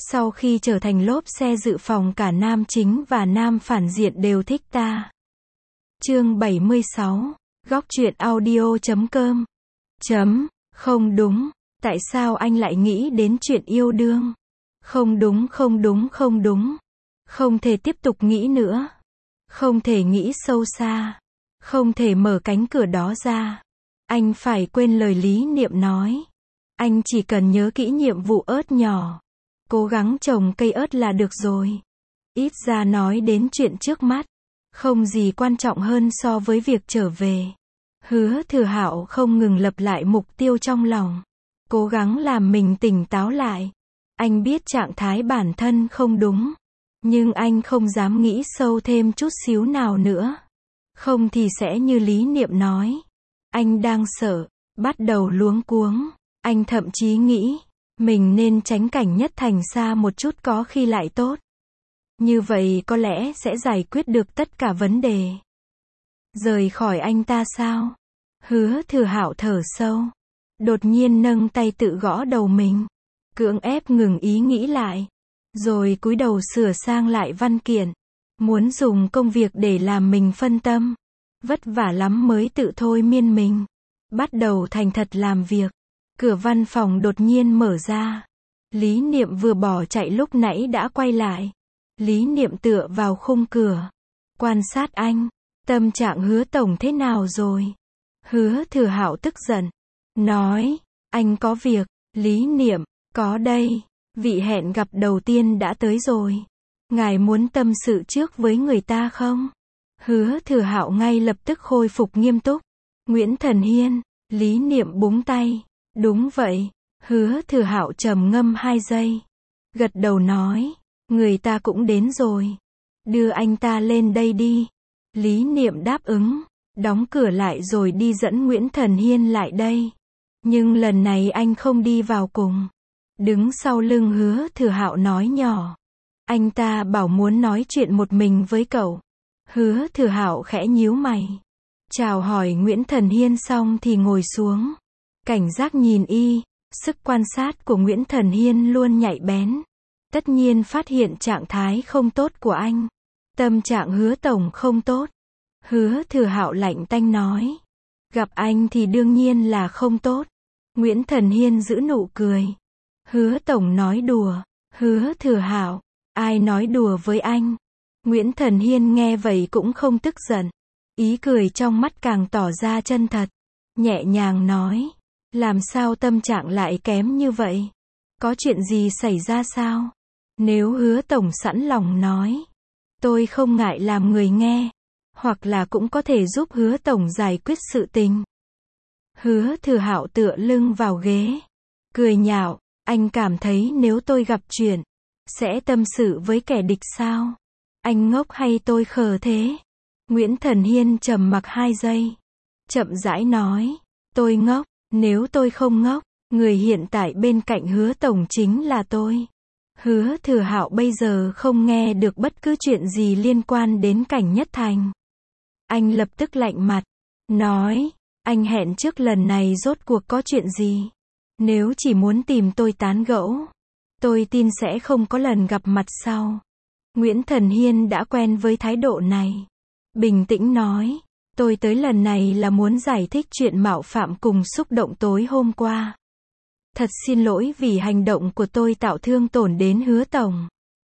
Sau khi trở thành lốp xe dự phòng cả nam chính và nam phản diện đều thích ta. Chương 76. Góc truyện audio.com. Không đúng, tại sao anh lại nghĩ đến chuyện yêu đương? Không đúng. Không thể tiếp tục nghĩ nữa. Không thể nghĩ sâu xa. Không thể mở cánh cửa đó ra. Anh phải quên lời Lý Niệm nói. Anh chỉ cần nhớ kỹ nhiệm vụ ớt nhỏ. Cố gắng trồng cây ớt là được rồi. Ít ra nói đến chuyện trước mắt. Không gì quan trọng hơn so với việc trở về. Hứa Thừa Hạo không ngừng lặp lại mục tiêu trong lòng. Cố gắng làm mình tỉnh táo lại. Anh biết trạng thái bản thân không đúng. Nhưng anh không dám nghĩ sâu thêm chút xíu nào nữa. Không thì sẽ như Lý Niệm nói. Anh đang sợ, bắt đầu luống cuống. Anh thậm chí nghĩ, mình nên tránh cảnh Nhất Thành xa một chút có khi lại tốt. Như vậy có lẽ sẽ giải quyết được tất cả vấn đề. Rời khỏi anh ta sao? Hứa Thừa Hạo thở sâu. Đột nhiên nâng tay tự gõ đầu mình. Cưỡng ép ngừng ý nghĩ lại. Rồi cúi đầu sửa sang lại văn kiện. Muốn dùng công việc để làm mình phân tâm. Vất vả lắm mới tự thôi miên mình. Bắt đầu thành thật làm việc. Cửa văn phòng đột nhiên mở ra. Lý Niệm vừa bỏ chạy lúc nãy đã quay lại. Lý Niệm tựa vào khung cửa. Quan sát anh. Tâm trạng Hứa tổng thế nào rồi? Hứa Thừa Hạo tức giận. Nói. Anh có việc. Lý Niệm. Có đây. Vị hẹn gặp đầu tiên đã tới rồi. Ngài muốn tâm sự trước với người ta không? Hứa Thừa Hạo ngay lập tức khôi phục nghiêm túc. Nguyễn Thần Hiên. Lý Niệm búng tay. Đúng vậy. Hứa Thừa Hạo trầm ngâm 2 giây. Gật đầu nói. Người ta cũng đến rồi. Đưa anh ta lên đây đi. Lý Niệm đáp ứng. Đóng cửa lại rồi đi dẫn Nguyễn Thần Hiên lại đây. Nhưng lần này anh không đi vào cùng. Đứng sau lưng Hứa Thừa Hạo nói nhỏ. Anh ta bảo muốn nói chuyện một mình với cậu. Hứa Thừa Hạo khẽ nhíu mày. Chào hỏi Nguyễn Thần Hiên xong thì ngồi xuống. Cảnh giác nhìn y. Sức quan sát của Nguyễn Thần Hiên luôn nhạy bén. Tất nhiên phát hiện trạng thái không tốt của anh. Tâm trạng Hứa tổng không tốt. Hứa Thừa Hạo lạnh tanh nói. Gặp anh thì đương nhiên là không tốt. Nguyễn Thần Hiên giữ nụ cười. Hứa tổng nói đùa. Hứa Thừa Hạo. Ai nói đùa với anh? Nguyễn Thần Hiên nghe vậy cũng không tức giận. Ý cười trong mắt càng tỏ ra chân thật. Nhẹ nhàng nói. Làm sao tâm trạng lại kém như vậy? Có chuyện gì xảy ra sao? Nếu Hứa tổng sẵn lòng nói. Tôi không ngại làm người nghe. Hoặc là cũng có thể giúp Hứa tổng giải quyết sự tình. Hứa Thừa Hạo tựa lưng vào ghế. Cười nhạo. Anh cảm thấy nếu tôi gặp chuyện. Sẽ tâm sự với kẻ địch sao? Anh ngốc hay tôi khờ thế? Nguyễn Thần Hiên trầm mặc 2 giây. Chậm rãi nói. Tôi ngốc. Nếu tôi không ngốc. Người hiện tại bên cạnh Hứa tổng chính là tôi. Hứa Thừa Hạo bây giờ không nghe được bất cứ chuyện gì liên quan đến cảnh Nhất Thành. Anh lập tức lạnh mặt. Nói. Anh hẹn trước lần này rốt cuộc có chuyện gì? Nếu chỉ muốn tìm tôi tán gẫu. Tôi tin sẽ không có lần gặp mặt sau. Nguyễn Thần Hiên đã quen với thái độ này. Bình tĩnh nói. Tôi tới lần này là muốn giải thích chuyện mạo phạm cùng xúc động tối hôm qua. Thật xin lỗi vì hành động của tôi tạo thương tổn đến Hứa tổng.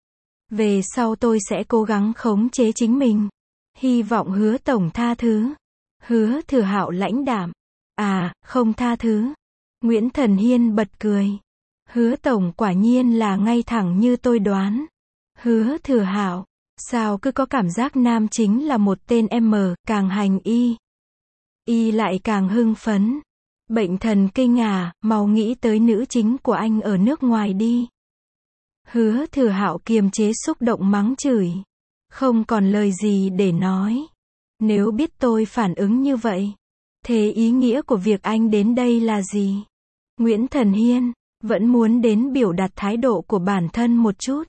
Về sau tôi sẽ cố gắng khống chế chính mình. Hy vọng Hứa tổng tha thứ. Hứa Thừa Hạo lãnh đạm. À, không tha thứ. Nguyễn Thần Hiên bật cười. Hứa tổng quả nhiên là ngay thẳng như tôi đoán. Hứa Thừa Hạo. Sao cứ có cảm giác nam chính là một tên càng hành y. Y lại càng hưng phấn. Bệnh thần kinh à, mau nghĩ tới nữ chính của anh ở nước ngoài đi. Hứa Thừa Hạo kiềm chế xúc động mắng chửi. Không còn lời gì để nói. Nếu biết tôi phản ứng như vậy. Thế ý nghĩa của việc anh đến đây là gì? Nguyễn Thần Hiên. Vẫn muốn đến biểu đạt thái độ của bản thân một chút.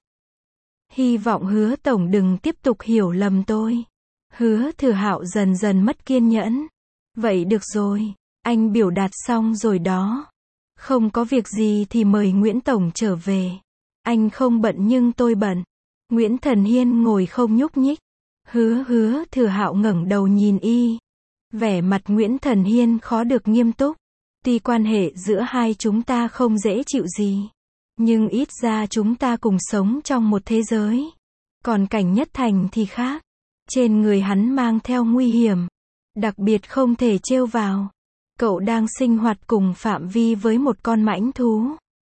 Hy vọng Hứa tổng đừng tiếp tục hiểu lầm tôi. Hứa Thừa Hạo dần dần mất kiên nhẫn. Vậy được rồi. Anh biểu đạt xong rồi đó. Không có việc gì thì mời Nguyễn tổng trở về. Anh không bận nhưng tôi bận. Nguyễn Thần Hiên ngồi không nhúc nhích. Hứa Thừa Hạo ngẩng đầu nhìn y. Vẻ mặt Nguyễn Thần Hiên khó được nghiêm túc. Tuy quan hệ giữa hai chúng ta không dễ chịu gì, nhưng ít ra chúng ta cùng sống trong một thế giới. Còn Cảnh Nhất Thành thì khác. Trên người hắn mang theo nguy hiểm, đặc biệt không thể trêu vào. Cậu đang sinh hoạt cùng phạm vi với một con mãnh thú.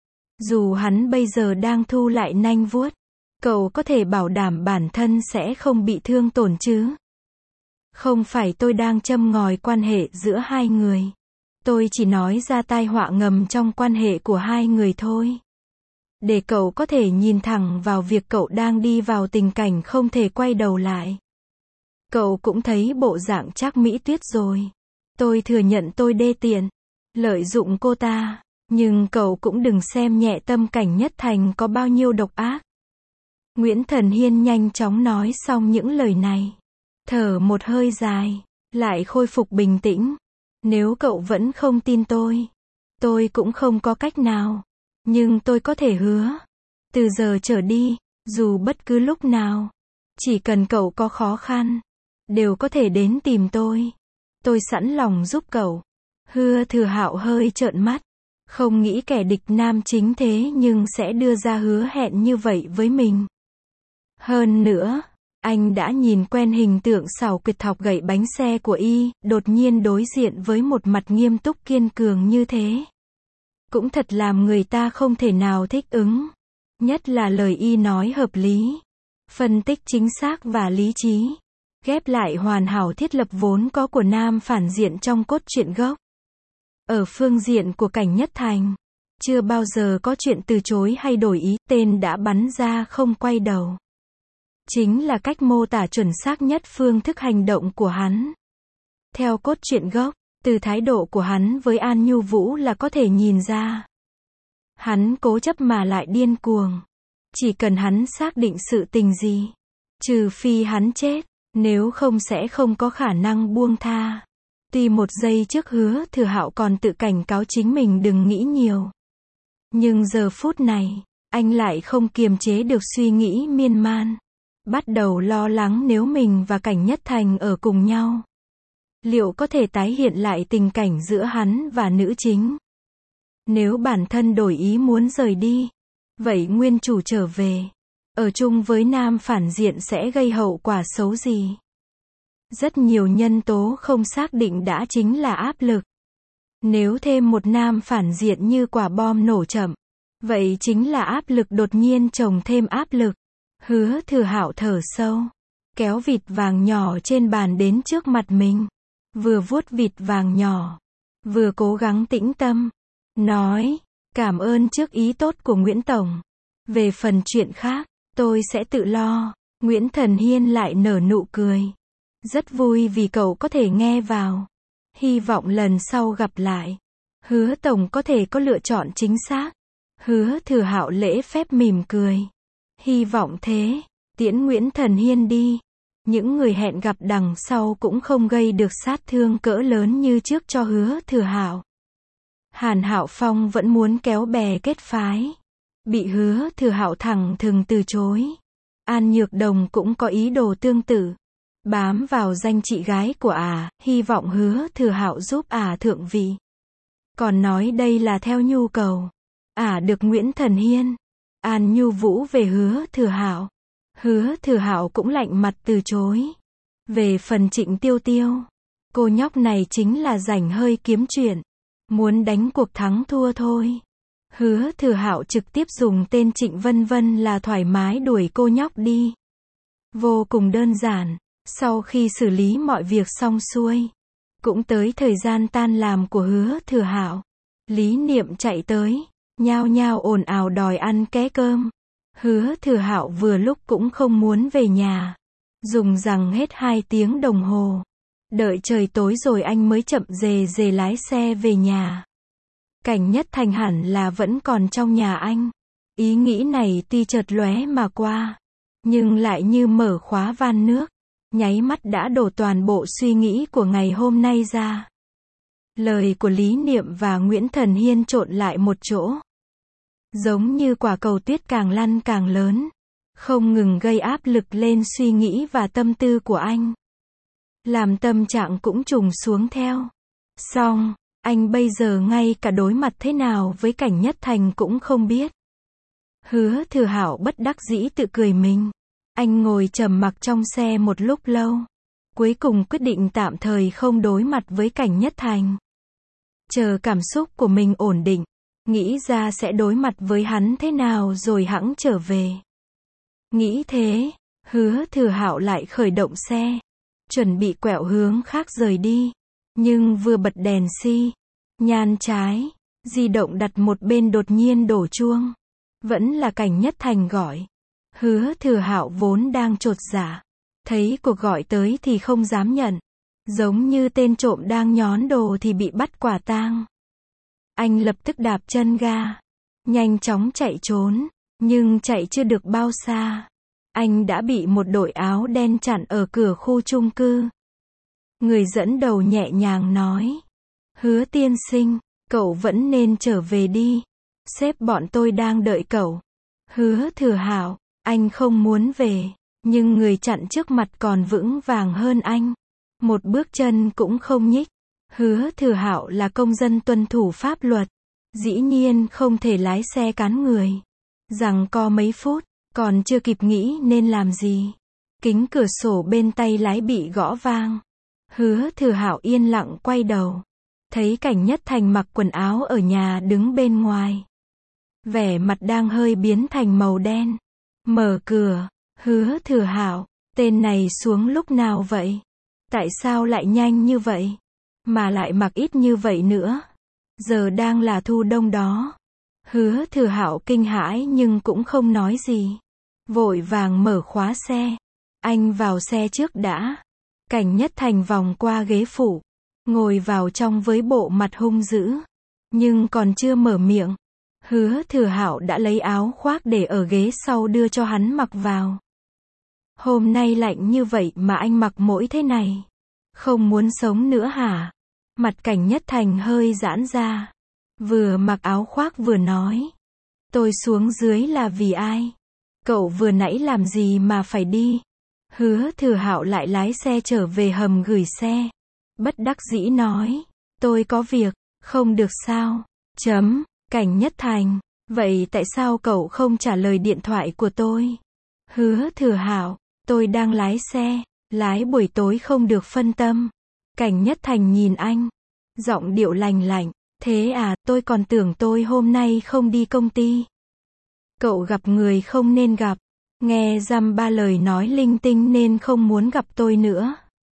Dù hắn bây giờ đang thu lại nanh vuốt, cậu có thể bảo đảm bản thân sẽ không bị thương tổn chứ? Không phải tôi đang châm ngòi quan hệ giữa hai người. Tôi chỉ nói ra tai họa ngầm trong quan hệ của hai người thôi. Để cậu có thể nhìn thẳng vào việc cậu đang đi vào tình cảnh không thể quay đầu lại. Cậu cũng thấy bộ dạng Trác Mỹ Tuyết rồi. Tôi thừa nhận tôi đê tiện, lợi dụng cô ta. Nhưng cậu cũng đừng xem nhẹ tâm Cảnh Nhất Thành có bao nhiêu độc ác. Nguyễn Thần Hiên nhanh chóng nói xong những lời này. Thở một hơi dài, lại khôi phục bình tĩnh. Nếu cậu vẫn không tin tôi cũng không có cách nào. Nhưng tôi có thể hứa. Từ giờ trở đi, dù bất cứ lúc nào, chỉ cần cậu có khó khăn, đều có thể đến tìm tôi. Tôi sẵn lòng giúp cậu. Hứa Thừa Hạo hơi trợn mắt. Không nghĩ kẻ địch nam chính thế nhưng sẽ đưa ra hứa hẹn như vậy với mình. Hơn nữa, anh đã nhìn quen hình tượng xảo quyệt thọc gậy bánh xe của y, đột nhiên đối diện với một mặt nghiêm túc kiên cường như thế. Cũng thật làm người ta không thể nào thích ứng. Nhất là lời y nói hợp lý, phân tích chính xác và lý trí, ghép lại hoàn hảo thiết lập vốn có của nam phản diện trong cốt truyện gốc. Ở phương diện của Cảnh Nhất Thành, chưa bao giờ có chuyện từ chối hay đổi ý, tên đã bắn ra không quay đầu. Chính là cách mô tả chuẩn xác nhất phương thức hành động của hắn. Theo cốt truyện gốc, từ thái độ của hắn với An Nhu Vũ là có thể nhìn ra. Hắn cố chấp mà lại điên cuồng. Chỉ cần hắn xác định sự tình gì, trừ phi hắn chết, nếu không sẽ không có khả năng buông tha. Tuy một giây trước Hứa Thừa Hạo còn tự cảnh cáo chính mình đừng nghĩ nhiều. Nhưng giờ phút này, anh lại không kiềm chế được suy nghĩ miên man. Bắt đầu lo lắng nếu mình và Cảnh Nhất Thành ở cùng nhau, liệu có thể tái hiện lại tình cảnh giữa hắn và nữ chính? Nếu bản thân đổi ý muốn rời đi, vậy nguyên chủ trở về, ở chung với nam phản diện sẽ gây hậu quả xấu gì? Rất nhiều nhân tố không xác định đã chính là áp lực. Nếu thêm một nam phản diện như quả bom nổ chậm, vậy chính là áp lực đột nhiên chồng thêm áp lực. Hứa Thừa Hạo thở sâu, kéo vịt vàng nhỏ trên bàn đến trước mặt mình, vừa vuốt vịt vàng nhỏ, vừa cố gắng tĩnh tâm, nói, cảm ơn trước ý tốt của Nguyễn Tổng. Về phần chuyện khác, tôi sẽ tự lo. Nguyễn Thần Hiên lại nở nụ cười. Rất vui vì cậu có thể nghe vào. Hy vọng lần sau gặp lại, Hứa Tổng có thể có lựa chọn chính xác. Hứa Thừa Hạo lễ phép mỉm cười. Hy vọng thế. Tiễn Nguyễn Thần Hiên đi. Những người hẹn gặp đằng sau cũng không gây được sát thương cỡ lớn như trước cho Hứa Thừa Hạo. Hàn Hạo Phong vẫn muốn kéo bè kết phái, bị Hứa Thừa Hạo thẳng thừng từ chối. An Nhược Đồng cũng có ý đồ tương tự, bám vào danh chị gái của hy vọng Hứa Thừa Hạo giúp thượng vị. Còn nói đây là theo nhu cầu. Được Nguyễn Thần Hiên, An Nhu Vũ về Hứa Thừa Hạo. Hứa Thừa Hạo cũng lạnh mặt từ chối. Về phần Trịnh Tiêu Tiêu, cô nhóc này chính là rảnh hơi kiếm chuyện, muốn đánh cuộc thắng thua thôi. Hứa Thừa Hạo trực tiếp dùng tên Trịnh Vân Vân là thoải mái đuổi cô nhóc đi. Vô cùng đơn giản. Sau khi xử lý mọi việc xong xuôi, cũng tới thời gian tan làm của Hứa Thừa Hạo. Lý Niệm chạy tới, nhao nhao ồn ào đòi ăn ké cơm. Hứa Thừa Hạo vừa lúc cũng không muốn về nhà, dùng rằng hết 2 tiếng đồng hồ. Đợi trời tối rồi anh mới chậm rề lái xe về nhà. Cảnh Nhất Thành hẳn là vẫn còn trong nhà anh. Ý nghĩ này tuy chợt lóe mà qua, nhưng lại như mở khóa van nước, nháy mắt đã đổ toàn bộ suy nghĩ của ngày hôm nay ra. Lời của Lý Niệm và Nguyễn Thần Hiên trộn lại một chỗ. giống như quả cầu tuyết càng lăn càng lớn, không ngừng gây áp lực lên suy nghĩ và tâm tư của anh. Làm tâm trạng cũng trùng xuống theo. Xong, anh bây giờ ngay cả đối mặt thế nào với Cảnh Nhất Thành cũng không biết. Hứa Thừa Hạo bất đắc dĩ tự cười mình. Anh ngồi trầm mặc trong xe một lúc lâu. Cuối cùng quyết định tạm thời không đối mặt với Cảnh Nhất Thành. Chờ cảm xúc của mình ổn định, nghĩ ra sẽ đối mặt với hắn thế nào rồi hẵng trở về. Nghĩ thế, Hứa Thừa Hạo lại khởi động xe, chuẩn bị quẹo hướng khác rời đi. Nhưng vừa bật đèn xi, nhan trái, di động đặt một bên đột nhiên đổ chuông. Vẫn là Cảnh Nhất Thành gọi. Hứa Thừa Hạo vốn đang chột dạ, thấy cuộc gọi tới thì không dám nhận. Giống như tên trộm đang nhón đồ thì bị bắt quả tang. Anh lập tức đạp chân ga, nhanh chóng chạy trốn, nhưng chạy chưa được bao xa, anh đã bị một đội áo đen chặn ở cửa khu chung cư. Người dẫn đầu nhẹ nhàng nói, Hứa tiên sinh, cậu vẫn nên trở về đi, sếp bọn tôi đang đợi cậu. Hứa Thừa Hạo, anh không muốn về, nhưng người chặn trước mặt còn vững vàng hơn anh. Một bước chân cũng không nhích. Hứa Thừa Hạo là công dân tuân thủ pháp luật, dĩ nhiên không thể lái xe cán người. Giằng co mấy phút, còn chưa kịp nghĩ nên làm gì, kính cửa sổ bên tay lái bị gõ vang. Hứa Thừa Hạo yên lặng quay đầu, thấy Cảnh Nhất Thành mặc quần áo ở nhà đứng bên ngoài. Vẻ mặt đang hơi biến thành màu đen. Mở cửa, Hứa Thừa Hạo, tên này xuống lúc nào vậy? Tại sao lại nhanh như vậy? Mà lại mặc ít như vậy nữa. Giờ đang là thu đông đó. Hứa Thừa Hạo kinh hãi nhưng cũng không nói gì. Vội vàng mở khóa xe. Anh vào xe trước đã. Cảnh Nhất Thành vòng qua ghế phụ, ngồi vào trong với bộ mặt hung dữ. Nhưng còn chưa mở miệng, Hứa Thừa Hạo đã lấy áo khoác để ở ghế sau đưa cho hắn mặc vào. Hôm nay lạnh như vậy mà anh mặc mỗi thế này. Không muốn sống nữa hả? Mặt Cảnh Nhất Thành hơi giãn ra. Vừa mặc áo khoác vừa nói. Tôi xuống dưới là vì ai? Cậu vừa nãy làm gì mà phải đi? Hứa Thừa Hạo lại lái xe trở về hầm gửi xe. Bất đắc dĩ nói. Tôi có việc, không được sao? Cảnh Nhất Thành. Vậy tại sao cậu không trả lời điện thoại của tôi? Hứa Thừa Hạo. Tôi đang lái xe, lái buổi tối không được phân tâm. Cảnh Nhất Thành nhìn anh, giọng điệu lành lạnh. Thế à, tôi còn tưởng tôi hôm nay không đi công ty. Cậu gặp người không nên gặp, nghe dăm ba lời nói linh tinh nên không muốn gặp tôi nữa.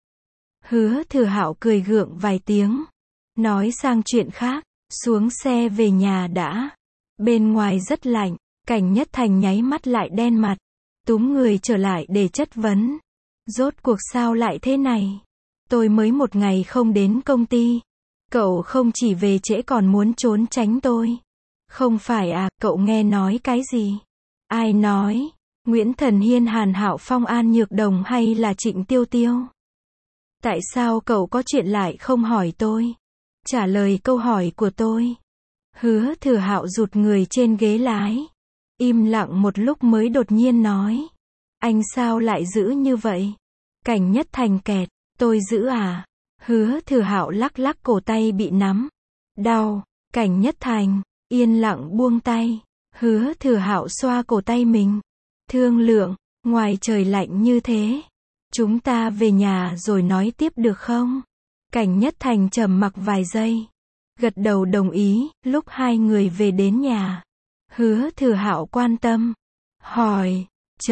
Hứa Thừa Hạo cười gượng vài tiếng, nói sang chuyện khác, xuống xe về nhà đã. Bên ngoài rất lạnh, Cảnh Nhất Thành nháy mắt lại đen mặt, túm người trở lại để chất vấn. Rốt cuộc sao lại thế này? Tôi mới một ngày không đến công ty. Cậu không chỉ về trễ còn muốn trốn tránh tôi. Không phải à, cậu nghe nói cái gì? Ai nói? Nguyễn Thần Hiên, Hàn Hạo Phong, An Nhược Đồng hay là Trịnh Tiêu Tiêu? Tại sao cậu có chuyện lại không hỏi tôi? Trả lời câu hỏi của tôi. Hứa Thừa Hạo rụt người trên ghế lái, im lặng một lúc mới đột nhiên nói. Anh sao lại giữ như vậy? Cảnh Nhất Thành kẹt. Tôi giữ à? Hứa Thừa Hạo lắc lắc cổ tay bị nắm. Đau. Cảnh Nhất Thành yên lặng buông tay. Hứa Thừa Hạo xoa cổ tay mình. Thương lượng, ngoài trời lạnh như thế, chúng ta về nhà rồi nói tiếp được không? Cảnh Nhất Thành trầm mặc vài giây, gật đầu đồng ý. Lúc hai người về đến nhà, Hứa Thừa Hạo quan tâm hỏi,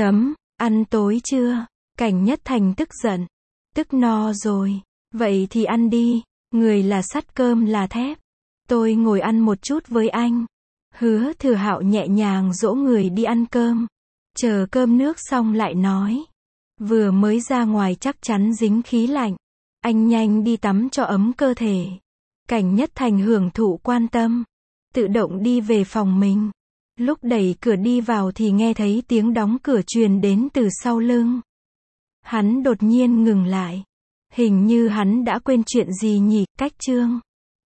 ăn tối chưa? Cảnh Nhất Thành tức giận, tức no rồi. Vậy thì ăn đi, người là sắt cơm là thép. Tôi ngồi ăn một chút với anh. Hứa Thừa Hạo nhẹ nhàng dỗ người đi ăn cơm. Chờ cơm nước xong lại nói. Vừa mới ra ngoài chắc chắn dính khí lạnh. Anh nhanh đi tắm cho ấm cơ thể. Cảnh Nhất Thành hưởng thụ quan tâm, tự động đi về phòng mình. Lúc đẩy cửa đi vào thì nghe thấy tiếng đóng cửa truyền đến từ sau lưng. Hắn đột nhiên ngừng lại. Hình như hắn đã quên chuyện gì nhỉ. Cách chương